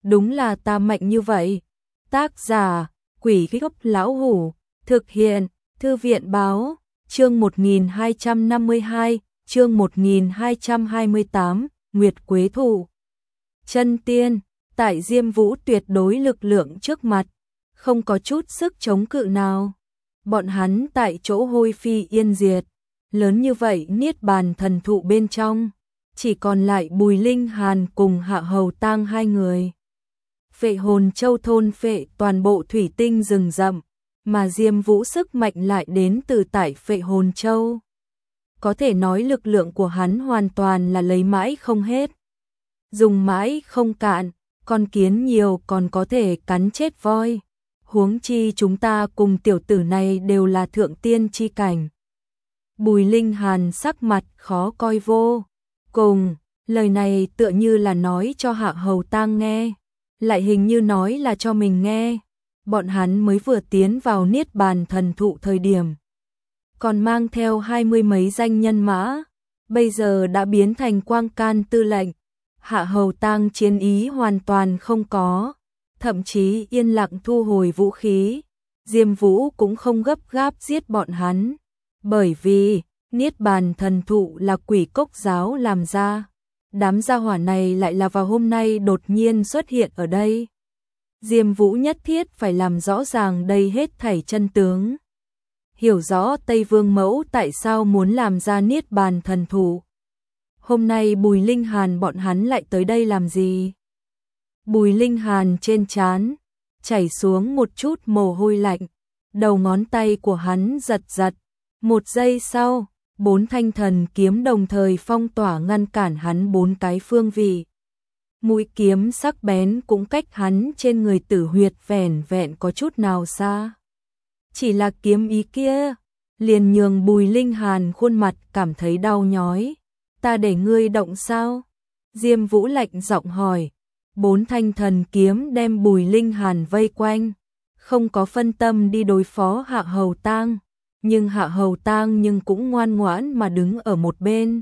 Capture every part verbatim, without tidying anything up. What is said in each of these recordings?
đúng là ta mạnh như vậy. Tác giả, Quỷ Gốc Lão Hủ, thực hiện, Thư viện Báo, chương một nghìn hai trăm năm mươi hai, chương một nghìn hai trăm hai mươi tám, Nguyệt Quế Thụ. Chân tiên, tại Diêm Vũ tuyệt đối lực lượng trước mặt, không có chút sức chống cự nào. Bọn hắn tại chỗ hôi phi yên diệt, lớn như vậy niết bàn thần thụ bên trong, chỉ còn lại Bùi Linh Hàn cùng Hạ Hầu Tang hai người. Phệ Hồn Châu thôn phệ toàn bộ thủy tinh rừng rậm, mà Diêm Vũ sức mạnh lại đến từ tại Phệ Hồn Châu. Có thể nói lực lượng của hắn hoàn toàn là lấy mãi không hết, dùng mãi không cạn, con kiến nhiều còn có thể cắn chết voi. Huống chi chúng ta cùng tiểu tử này đều là thượng tiên chi cảnh. Bùi Linh Hàn sắc mặt khó coi vô cùng, lời này tựa như là nói cho Hạ Hầu Tang nghe, lại hình như nói là cho mình nghe. Bọn hắn mới vừa tiến vào niết bàn thần thụ thời điểm, còn mang theo hai mươi mấy danh nhân mã, bây giờ đã biến thành quang can tư lệnh. Hạ Hầu Tang chiến ý hoàn toàn không có, thậm chí yên lặng thu hồi vũ khí. Diêm Vũ cũng không gấp gáp giết bọn hắn, bởi vì niết bàn thần thụ là quỷ cốc giáo làm ra. Đám gia hỏa này lại là vào hôm nay đột nhiên xuất hiện ở đây. Diêm Vũ nhất thiết phải làm rõ ràng đây hết thảy chân tướng, hiểu rõ Tây Vương Mẫu tại sao muốn làm ra niết bàn thần thụ. Hôm nay Bùi Linh Hàn bọn hắn lại tới đây làm gì? Bùi Linh Hàn trên trán chảy xuống một chút mồ hôi lạnh, đầu ngón tay của hắn giật giật. Một giây sau, bốn thanh thần kiếm đồng thời phong tỏa ngăn cản hắn bốn cái phương vị. Mũi kiếm sắc bén cũng cách hắn trên người Tử Huyệt vẻn vẹn có chút nào xa. Chỉ là kiếm ý kia, liền nhường Bùi Linh Hàn khuôn mặt cảm thấy đau nhói. Ta để ngươi động sao? Diêm Vũ lạnh giọng hỏi. Bốn thanh thần kiếm đem Bùi Linh Hàn vây quanh, không có phân tâm đi đối phó Hạ Hầu Tang, nhưng Hạ Hầu Tang nhưng cũng ngoan ngoãn mà đứng ở một bên,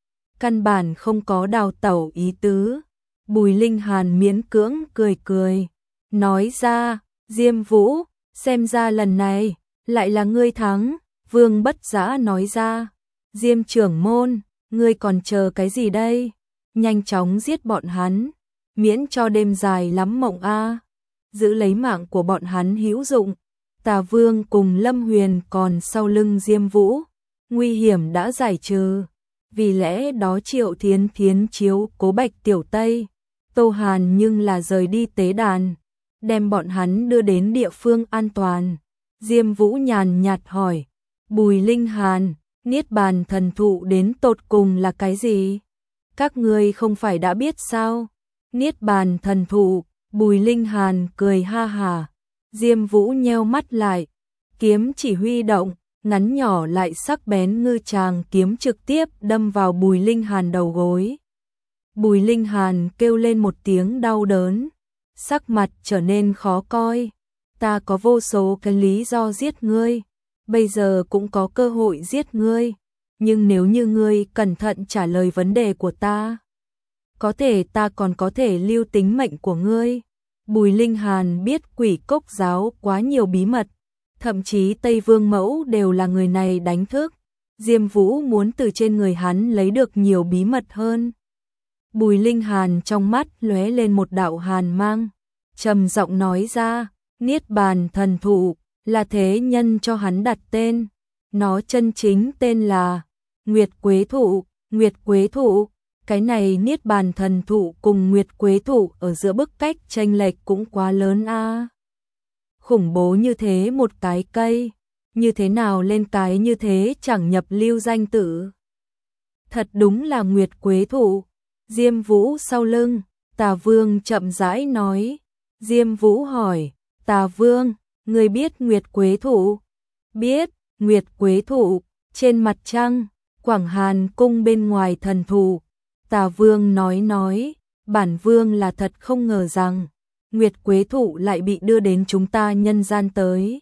căn bản không có đào tẩu ý tứ. Bùi Linh Hàn miễn cưỡng cười cười, nói ra, Diêm Vũ, xem ra lần này lại là ngươi thắng. Vương Bất Dã nói ra, Diêm trưởng môn, ngươi còn chờ cái gì đây? Nhanh chóng giết bọn hắn, miễn cho đêm dài lắm mộng a. Giữ lấy mạng của bọn hắn hữu dụng. Tà Vương cùng Lâm Huyền còn sau lưng Diêm Vũ, nguy hiểm đã giải trừ. Vì lẽ đó Triệu Thiến Thiến chiếu cố Bạch Tiểu Tây, Tô Hàn nhưng là rời đi tế đàn, đem bọn hắn đưa đến địa phương an toàn. Diêm Vũ nhàn nhạt hỏi, Bùi Linh Hàn, niết bàn thần thụ đến tột cùng là cái gì? Các ngươi không phải đã biết sao? Niết bàn thần thụ. Bùi Linh Hàn cười ha hà. Diêm Vũ nheo mắt lại, kiếm chỉ huy động, ngắn nhỏ lại sắc bén ngư tràng kiếm trực tiếp đâm vào Bùi Linh Hàn đầu gối. Bùi Linh Hàn kêu lên một tiếng đau đớn, sắc mặt trở nên khó coi. Ta có vô số cái lý do giết ngươi, bây giờ cũng có cơ hội giết ngươi, nhưng nếu như ngươi cẩn thận trả lời vấn đề của ta, có thể ta còn có thể lưu tính mệnh của ngươi. Bùi Linh Hàn biết quỷ cốc giáo quá nhiều bí mật, thậm chí Tây Vương Mẫu đều là người này đánh thức. Diêm Vũ muốn từ trên người hắn lấy được nhiều bí mật hơn. Bùi Linh Hàn trong mắt lóe lên một đạo hàn mang, trầm giọng nói ra, niết bàn thần thụ là thế nhân cho hắn đặt tên, nó chân chính tên là Nguyệt Quế Thụ. Nguyệt Quế Thụ, cái này niết bàn thần thụ cùng Nguyệt Quế Thụ ở giữa bức cách chênh lệch cũng quá lớn a. À. Khủng bố như thế một cái cây, như thế nào lên cái như thế chẳng nhập lưu danh tử. Thật đúng là Nguyệt Quế Thụ. Diêm Vũ sau lưng, Tà Vương chậm rãi nói. Diêm Vũ hỏi, Tà Vương, ngươi biết Nguyệt Quế Thụ? Biết. Nguyệt Quế Thụ, trên mặt trăng, Quảng Hàn cung bên ngoài thần thụ. Tà Vương nói nói, bản Vương là thật không ngờ rằng Nguyệt Quế Thụ lại bị đưa đến chúng ta nhân gian tới.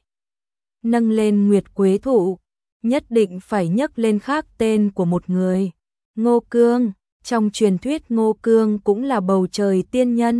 Nâng lên Nguyệt Quế Thụ, nhất định phải nhắc lên khác tên của một người, Ngô Cương. Trong truyền thuyết Ngô Cương cũng là bầu trời tiên nhân,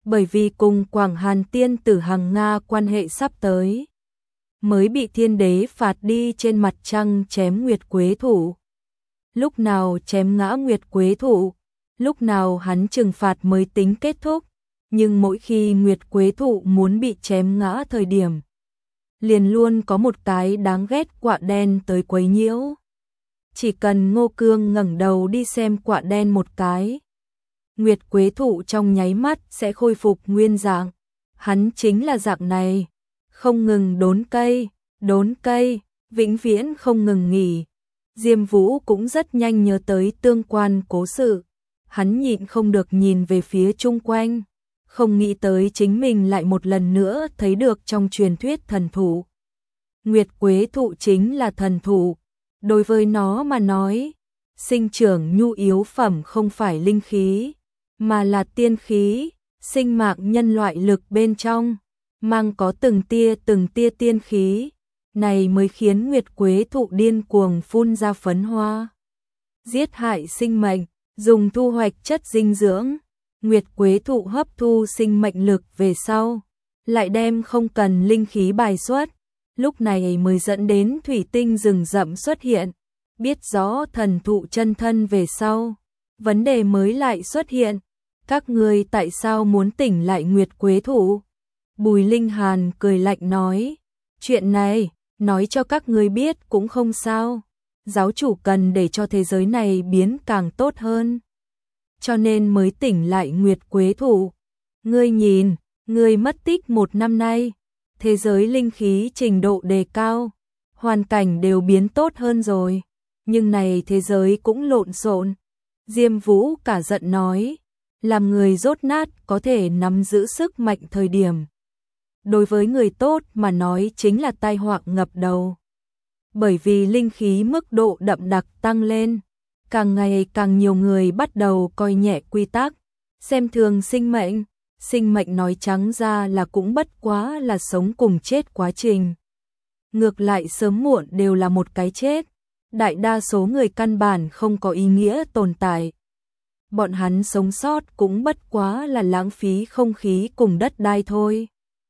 bởi vì cùng Quảng Hàn tiên tử Hằng Nga quan hệ sắp tới, mới bị thiên đế phạt đi trên mặt trăng chém Nguyệt Quế Thụ. Lúc nào chém ngã Nguyệt Quế Thụ, lúc nào hắn trừng phạt mới tính kết thúc, nhưng mỗi khi Nguyệt Quế Thụ muốn bị chém ngã thời điểm, liền luôn có một cái đáng ghét quạ đen tới quấy nhiễu. Chỉ cần Ngô Cương ngẩng đầu đi xem quạ đen một cái, Nguyệt Quế Thụ trong nháy mắt sẽ khôi phục nguyên dạng. Hắn chính là dạng này, không ngừng đốn cây, đốn cây, vĩnh viễn không ngừng nghỉ. Diêm Vũ cũng rất nhanh nhớ tới tương quan cố sự, hắn nhịn không được nhìn về phía chung quanh, không nghĩ tới chính mình lại một lần nữa thấy được trong truyền thuyết thần thụ. Nguyệt Quế Thụ chính là thần thụ, đối với nó mà nói, sinh trưởng nhu yếu phẩm không phải linh khí, mà là tiên khí, sinh mạng nhân loại lực bên trong, mang có từng tia từng tia tiên khí, này mới khiến Nguyệt Quế Thụ điên cuồng phun ra phấn hoa, giết hại sinh mệnh, dùng thu hoạch chất dinh dưỡng. Nguyệt Quế Thụ hấp thu sinh mệnh lực về sau, lại đem không cần linh khí bài xuất, lúc này mới dẫn đến thủy tinh rừng rậm xuất hiện. Biết rõ thần thụ chân thân về sau, vấn đề mới lại xuất hiện. Các ngươi tại sao muốn tỉnh lại Nguyệt Quế Thụ? Bùi Linh Hàn cười lạnh nói, chuyện này, nói cho các ngươi biết cũng không sao. Giáo chủ cần để cho thế giới này biến càng tốt hơn, cho nên mới tỉnh lại Nguyệt Quế Thụ. Ngươi nhìn, ngươi mất tích một năm nay, thế giới linh khí trình độ đề cao, hoàn cảnh đều biến tốt hơn rồi, nhưng này thế giới cũng lộn xộn. Diêm Vũ cả giận nói, làm người dốt nát có thể nắm giữ sức mạnh thời điểm, đối với người tốt mà nói chính là tai họa ngập đầu. Bởi vì linh khí mức độ đậm đặc tăng lên, càng ngày càng nhiều người bắt đầu coi nhẹ quy tắc, xem thường sinh mệnh. Sinh mệnh nói trắng ra là cũng bất quá là sống cùng chết quá trình. Ngược lại sớm muộn đều là một cái chết. Đại đa số người căn bản không có ý nghĩa tồn tại. Bọn hắn sống sót cũng bất quá là lãng phí không khí cùng đất đai thôi.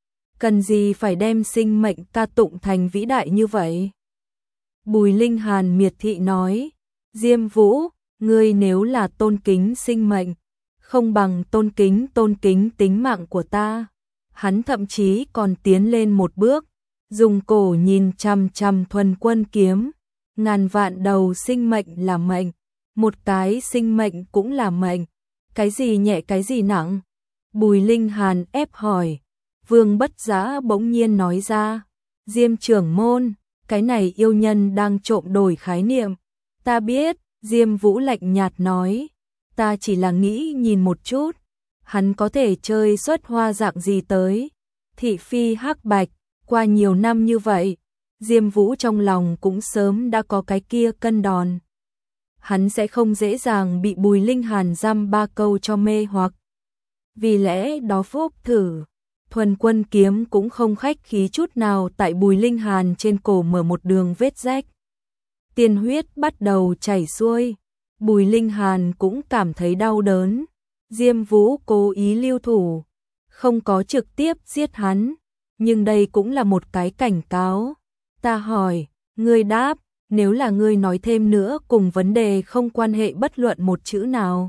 Cần gì phải đem sinh mệnh ca tụng thành vĩ đại như vậy? Bùi Linh Hàn miệt thị nói, Diêm Vũ, ngươi nếu là tôn kính sinh mệnh, không bằng tôn kính tôn kính tính mạng của ta. Hắn thậm chí còn tiến lên một bước, dùng cổ nhìn chằm chằm Thuần Quân kiếm. Ngàn vạn đầu sinh mệnh là mệnh, một cái sinh mệnh cũng là mệnh, cái gì nhẹ cái gì nặng? Bùi Linh Hàn ép hỏi. Vương Bất Giá bỗng nhiên nói ra, Diêm trưởng môn, cái này yêu nhân đang trộm đổi khái niệm. Ta biết, Diêm Vũ lạnh nhạt nói, ta chỉ là nghĩ nhìn một chút, hắn có thể chơi xuất hoa dạng gì tới. Thị phi hắc bạch, qua nhiều năm như vậy, Diêm Vũ trong lòng cũng sớm đã có cái kia cân đòn. Hắn sẽ không dễ dàng bị Bùi Linh Hàn giam ba câu cho mê hoặc. Vì lẽ đó phúc thử, Thuần Quân kiếm cũng không khách khí chút nào tại Bùi Linh Hàn trên cổ mở một đường vết rách. Tiên huyết bắt đầu chảy xuôi, Bùi Linh Hàn cũng cảm thấy đau đớn. Diêm Vũ cố ý lưu thủ, không có trực tiếp giết hắn, nhưng đây cũng là một cái cảnh cáo. Ta hỏi, ngươi đáp, nếu là ngươi nói thêm nữa cùng vấn đề không quan hệ bất luận một chữ nào,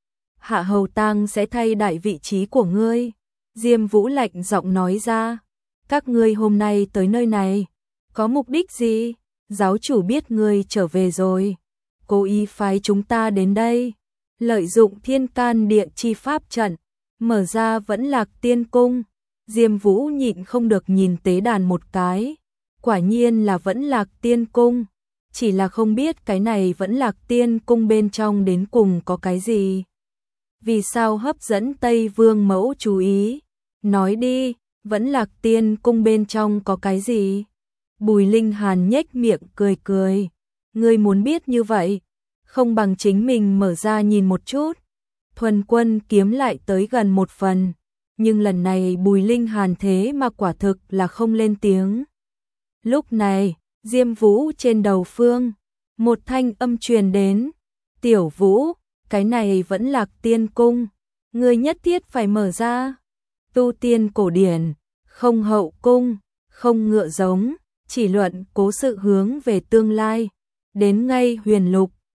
Hạ Hầu Tang sẽ thay đại vị trí của ngươi. Diêm Vũ lạnh giọng nói ra, các ngươi hôm nay tới nơi này, có mục đích gì? Giáo chủ biết ngươi trở về rồi, cố ý phái chúng ta đến đây, lợi dụng thiên can địa chi pháp trận, mở ra Vẫn Lạc Tiên Cung. Diêm Vũ nhịn không được nhìn tế đàn một cái, quả nhiên là Vẫn Lạc Tiên Cung, chỉ là không biết cái này Vẫn Lạc Tiên Cung bên trong đến cùng có cái gì. Vì sao hấp dẫn Tây Vương mẫu chú ý? Nói đi, Vẫn Lạc Tiên Cung bên trong có cái gì? Bùi Linh Hàn nhếch miệng cười cười, ngươi muốn biết như vậy, không bằng chính mình mở ra nhìn một chút. Thuần Quân kiếm lại tới gần một phần, nhưng lần này Bùi Linh Hàn thế mà quả thực là không lên tiếng. Lúc này, Diêm Vũ trên đầu phương, một thanh âm truyền đến, Tiểu Vũ, cái này Vẫn Lạc Tiên Cung, ngươi nhất thiết phải mở ra. tu tiên cổ điển, không hậu cung, không ngựa giống, chỉ luận cố sự hướng về tương lai. Đến ngay huyền lục,